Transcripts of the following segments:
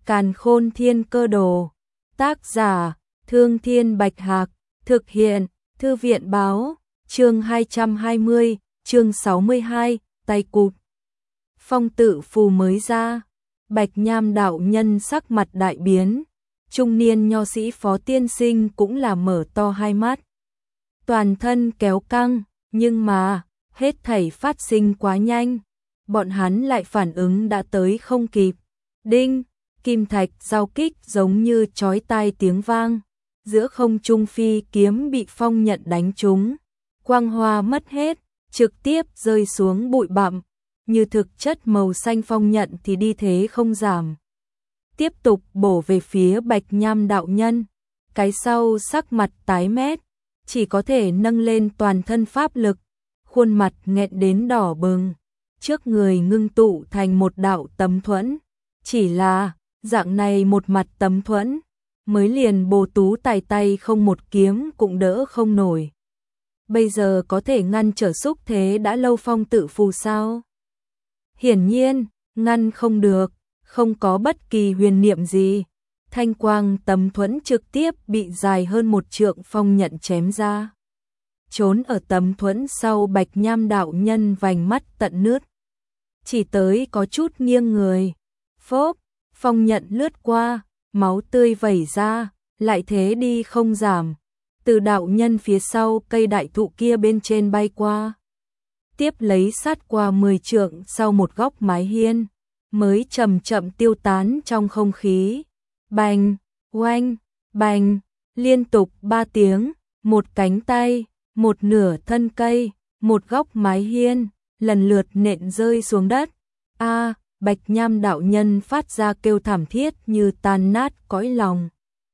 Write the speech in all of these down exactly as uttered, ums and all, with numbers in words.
Càn Khôn Thiên Cơ Đồ. Tác giả: Thương Thiên Bạch Hạc. Thực hiện: Thư viện Báo. Chương hai trăm hai mươi, chương sáu mươi hai, tay cụt. Phong tự phù mới ra, Bạch Nham đạo nhân sắc mặt đại biến, trung niên nho sĩ Phó tiên sinh cũng là mở to hai mắt. Toàn thân kéo căng, nhưng mà, hết thảy phát sinh quá nhanh, bọn hắn lại phản ứng đã tới không kịp. Đinh, kim thạch giao kích giống như chói tai tiếng vang, giữa không trung phi kiếm bị phong nhận đánh trúng, quang hoa mất hết, trực tiếp rơi xuống bụi bặm, như thực chất màu xanh phong nhận thì đi thế không giảm. Tiếp tục bổ về phía Bạch Nham đạo nhân, cái sau sắc mặt tái mét, chỉ có thể nâng lên toàn thân pháp lực, khuôn mặt nghẹn đến đỏ bừng, trước người ngưng tụ thành một đạo tấm thuẫn. Chỉ là, dạng này một mặt tấm thuẫn, mới liền Bồ Tú Tài tay không một kiếm cũng đỡ không nổi. Bây giờ có thể ngăn trở xúc thế đã lâu phong tự phù sao? Hiển nhiên, ngăn không được, không có bất kỳ huyền niệm gì. Thanh quang tấm thuẫn trực tiếp bị dài hơn một trượng phong nhận chém ra. Trốn ở tấm thuẫn sau Bạch Nham đạo nhân vành mắt tận nước. Chỉ tới có chút nghiêng người. Phốp, phong nhận lướt qua, máu tươi vẩy ra, lại thế đi không giảm. Từ đạo nhân phía sau cây đại thụ kia bên trên bay qua. Tiếp lấy sát qua mười trượng sau một góc mái hiên, mới chậm chậm tiêu tán trong không khí. Bành, oanh, bành, liên tục ba tiếng, một cánh tay, một nửa thân cây, một góc mái hiên, lần lượt nện rơi xuống đất. A, Bạch Nham đạo nhân phát ra kêu thảm thiết như tan nát cõi lòng.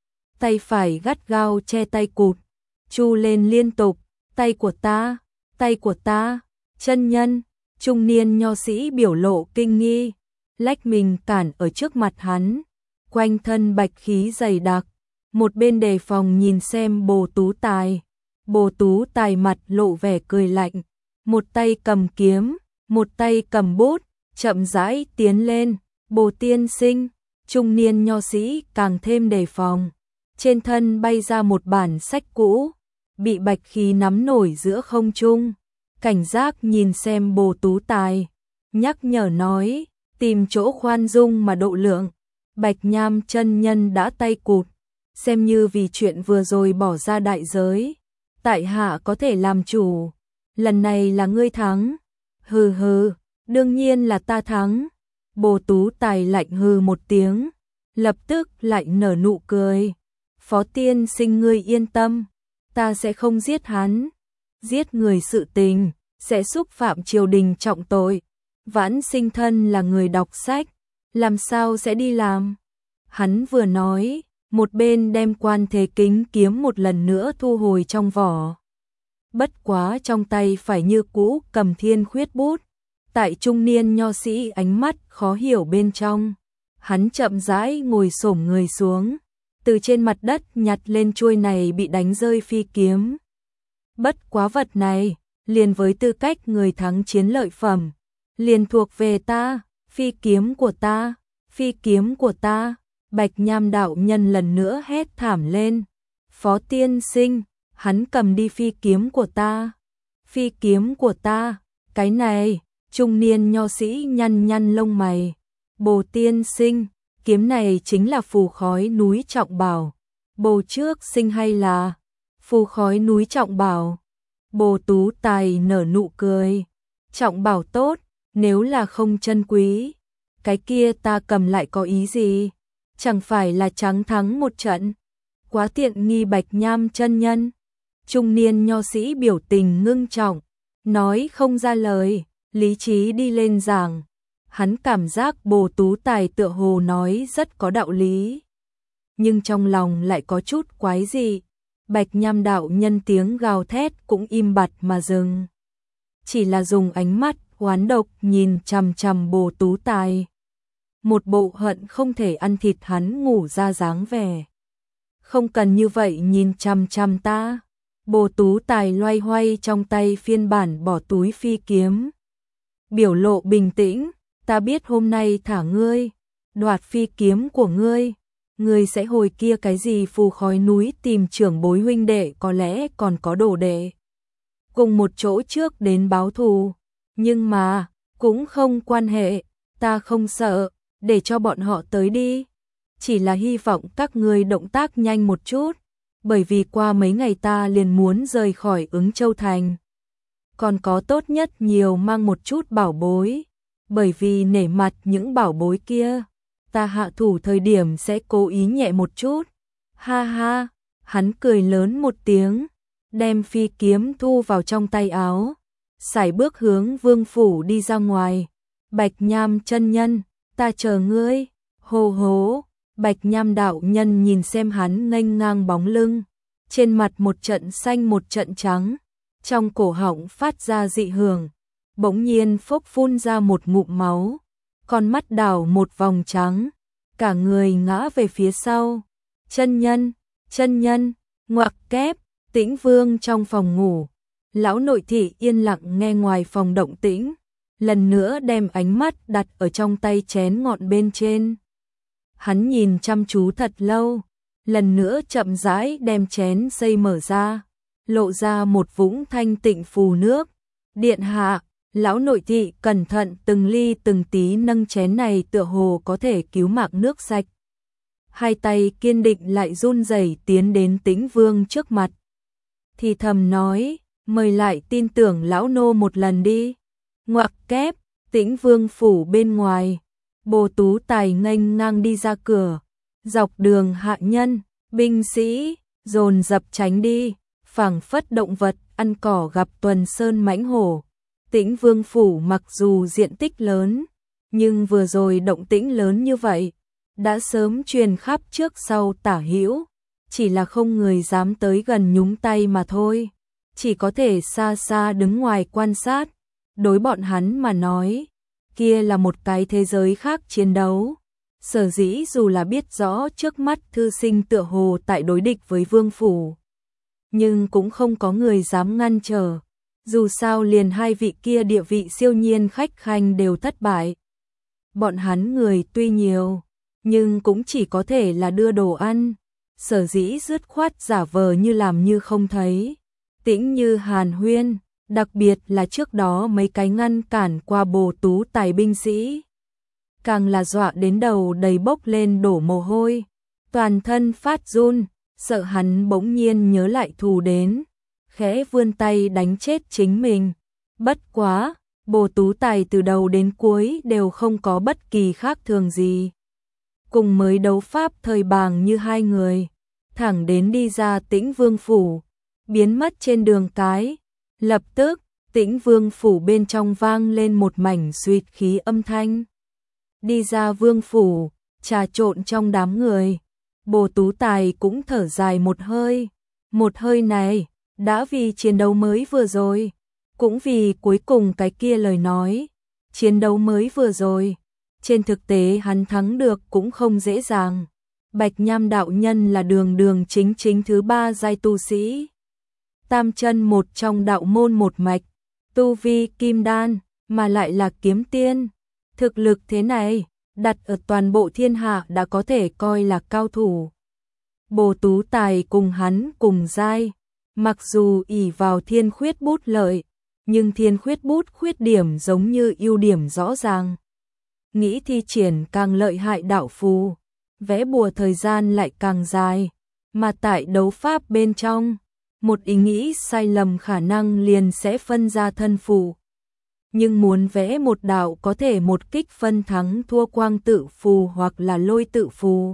Tay phải gắt gao che tay cụt, chu lên liên tục, tay của ta, tay của ta. Chân nhân, trung niên nho sĩ biểu lộ kinh nghi, lách mình cản ở trước mặt hắn, quanh thân bạch khí dày đặc, một bên đề phòng nhìn xem Bồ Tú Tài. Bồ Tú Tài mặt lộ vẻ cười lạnh, một tay cầm kiếm, một tay cầm bút, chậm rãi tiến lên. Bồ tiên sinh, trung niên nho sĩ càng thêm đề phòng, trên thân bay ra một bản sách cũ, bị bạch khí nắm nổi giữa không trung. Cảnh giác nhìn xem Bồ Tú Tài, nhắc nhở nói, tìm chỗ khoan dung mà độ lượng. Bạch Nham chân nhân đã tay cụt, xem như vì chuyện vừa rồi bỏ ra đại giới. Tại hạ có thể làm chủ, lần này là ngươi thắng. Hừ hừ, đương nhiên là ta thắng. Bồ Tú Tài lạnh hừ một tiếng, lập tức lại nở nụ cười. Phó tiên sinh ngươi yên tâm, ta sẽ không giết hắn. Giết người sự tình, sẽ xúc phạm triều đình trọng tội. Vãn sinh thân là người đọc sách, làm sao sẽ đi làm? Hắn vừa nói, một bên đem Quan Thế Kính kiếm một lần nữa thu hồi trong vỏ. Bất quá trong tay phải như cũ cầm Thiên Khuyết bút. Tại trung niên nho sĩ ánh mắt khó hiểu bên trong, hắn chậm rãi ngồi xổm người xuống, từ trên mặt đất nhặt lên chuôi này bị đánh rơi phi kiếm. Bất quá vật này, liền với tư cách người thắng chiến lợi phẩm, liền thuộc về ta, phi kiếm của ta, phi kiếm của ta. Bạch Nham đạo nhân lần nữa hét thảm lên. Phó tiên sinh, hắn cầm đi phi kiếm của ta, phi kiếm của ta, cái này. Trung niên nho sĩ nhăn nhăn lông mày. Bồ tiên sinh, kiếm này chính là phù khói núi trọng bảo. Bồ trước sinh hay là phù khói núi trọng bảo? Bồ Tú Tài nở nụ cười. Trọng bảo tốt, nếu là không chân quý, cái kia ta cầm lại có ý gì? Chẳng phải là trắng thắng một trận? Quá tiện nghi Bạch Nham chân nhân. Trung niên nho sĩ biểu tình ngưng trọng, nói không ra lời, lý trí đi lên giảng. Hắn cảm giác Bồ Tú Tài tựa hồ nói rất có đạo lý, nhưng trong lòng lại có chút quái dị. Bạch Nham đạo nhân tiếng gào thét cũng im bặt mà dừng, chỉ là dùng ánh mắt oán độc nhìn chằm chằm Bồ Tú Tài, một bộ hận không thể ăn thịt hắn ngủ ra dáng vẻ. Không cần như vậy nhìn chằm chằm ta. Bồ Tú Tài loay hoay trong tay phiên bản bỏ túi phi kiếm, biểu lộ bình tĩnh. Ta biết hôm nay thả ngươi, đoạt phi kiếm của ngươi, ngươi sẽ hồi kia cái gì phù khói núi tìm trưởng bối huynh đệ, có lẽ còn có đồ đệ cùng một chỗ trước đến báo thù, nhưng mà cũng không quan hệ, ta không sợ, để cho bọn họ tới đi. Chỉ là hy vọng các ngươi động tác nhanh một chút, bởi vì qua mấy ngày ta liền muốn rời khỏi Ứng Châu Thành. Còn có tốt nhất nhiều mang một chút bảo bối, bởi vì nể mặt những bảo bối kia, ta hạ thủ thời điểm sẽ cố ý nhẹ một chút. Ha ha, hắn cười lớn một tiếng, đem phi kiếm thu vào trong tay áo, sải bước hướng vương phủ đi ra ngoài. Bạch Nham chân nhân, ta chờ ngươi. Hô hố, Bạch Nham đạo nhân nhìn xem hắn nghênh ngang bóng lưng, trên mặt một trận xanh một trận trắng, trong cổ họng phát ra dị hưởng, bỗng nhiên phốc phun ra một ngụm máu, con mắt đảo một vòng trắng, cả người ngã về phía sau. Chân nhân, chân nhân, ngoặc kép, Tĩnh Vương trong phòng ngủ, lão nội thị yên lặng nghe ngoài phòng động tĩnh, lần nữa đem ánh mắt đặt ở trong tay chén ngọn bên trên. Hắn nhìn chăm chú thật lâu, lần nữa chậm rãi đem chén dây mở ra, lộ ra một vũng thanh tịnh phù nước. Điện hạ, lão nội thị cẩn thận từng ly từng tí nâng chén này, tựa hồ có thể cứu mạng nước sạch. Hai tay kiên định lại run rẩy tiến đến Tĩnh Vương trước mặt, thì thầm nói, mời lại tin tưởng lão nô một lần đi. Ngoặc kép, Tĩnh Vương phủ bên ngoài, Bồ Tú Tài nghênh ngang đi ra cửa, dọc đường hạ nhân, binh sĩ dồn dập tránh đi, phảng phất động vật ăn cỏ gặp tuần sơn mãnh hổ. Tĩnh Vương phủ mặc dù diện tích lớn, nhưng vừa rồi động tĩnh lớn như vậy đã sớm truyền khắp trước sau tả hữu, chỉ là không người dám tới gần nhúng tay mà thôi, chỉ có thể xa xa đứng ngoài quan sát. Đối bọn hắn mà nói, kia là một cái thế giới khác chiến đấu. Sở dĩ dù là biết rõ trước mắt thư sinh tựa hồ tại đối địch với vương phủ, nhưng cũng không có người dám ngăn trở. Dù sao liền hai vị kia địa vị siêu nhiên khách khanh đều thất bại. Bọn hắn người tuy nhiều, nhưng cũng chỉ có thể là đưa đồ ăn, sở dĩ dứt khoát giả vờ như làm như không thấy. Tĩnh như hàn huyên, đặc biệt là trước đó mấy cái ngăn cản qua Bồ Tú Tài binh sĩ, càng là dọa đến đầu đầy bốc lên đổ mồ hôi, toàn thân phát run, sợ hắn bỗng nhiên nhớ lại thù đến, khẽ vươn tay đánh chết chính mình. Bất quá, Bồ Tú Tài từ đầu đến cuối đều không có bất kỳ khác thường gì, cùng mới đấu pháp thời bàng như hai người, thẳng đến đi ra Tĩnh Vương phủ, biến mất trên đường cái. Lập tức, Tĩnh Vương phủ bên trong vang lên một mảnh suýt khí âm thanh. Đi ra vương phủ, trà trộn trong đám người, Bồ Tú Tài cũng thở dài một hơi. Một hơi này, đã vì chiến đấu mới vừa rồi, cũng vì cuối cùng cái kia lời nói. Chiến đấu mới vừa rồi, trên thực tế hắn thắng được cũng không dễ dàng. Bạch Nham đạo nhân là đường đường chính chính thứ ba giai tu sĩ, tam chân một trong đạo môn một mạch, tu vi kim đan, mà lại là kiếm tiên. Thực lực thế này, đặt ở toàn bộ thiên hạ đã có thể coi là cao thủ. Bồ Tú Tài cùng hắn cùng giai, mặc dù ỷ vào thiên khuyết bút lợi, nhưng thiên khuyết bút khuyết điểm giống như ưu điểm rõ ràng. Nghĩ thi triển càng lợi hại đạo phù, vẽ bùa thời gian lại càng dài, mà tại đấu pháp bên trong, một ý nghĩ sai lầm khả năng liền sẽ phân ra thân phù. Nhưng muốn vẽ một đạo có thể một kích phân thắng thua quang tự phù hoặc là lôi tự phù,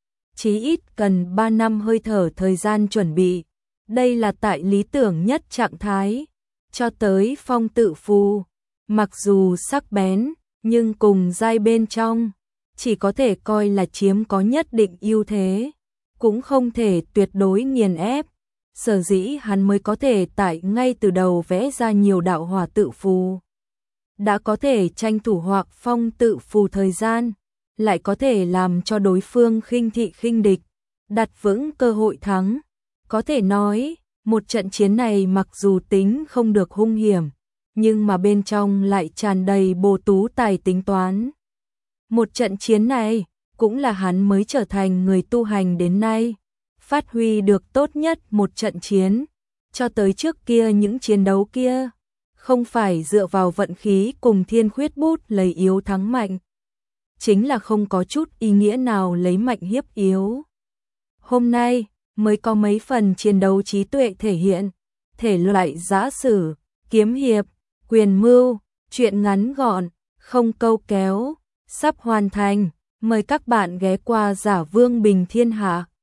chí ít cần ba năm hơi thở thời gian chuẩn bị. Đây là tại lý tưởng nhất trạng thái. Cho tới phong tự phù, mặc dù sắc bén, nhưng cùng giai bên trong, chỉ có thể coi là chiếm có nhất định ưu thế, cũng không thể tuyệt đối nghiền ép. Sở dĩ hắn mới có thể tại ngay từ đầu vẽ ra nhiều đạo hỏa tự phù, đã có thể tranh thủ hoặc phong tự phù thời gian, lại có thể làm cho đối phương khinh thị khinh địch, đặt vững cơ hội thắng. Có thể nói, một trận chiến này mặc dù tính không được hung hiểm, nhưng mà bên trong lại tràn đầy Bồ Tú Tài tính toán. Một trận chiến này, cũng là hắn mới trở thành người tu hành đến nay, phát huy được tốt nhất một trận chiến, cho tới trước kia những chiến đấu kia, không phải dựa vào vận khí cùng thiên khuyết bút lấy yếu thắng mạnh, chính là không có chút ý nghĩa nào lấy mạnh hiếp yếu. Hôm nay, mới có mấy phần chiến đấu trí tuệ thể hiện, thể loại giã sử, kiếm hiệp, quyền mưu, truyện ngắn gọn, không câu kéo, sắp hoàn thành, mời các bạn ghé qua Giả Vương Bình Thiên Hạ.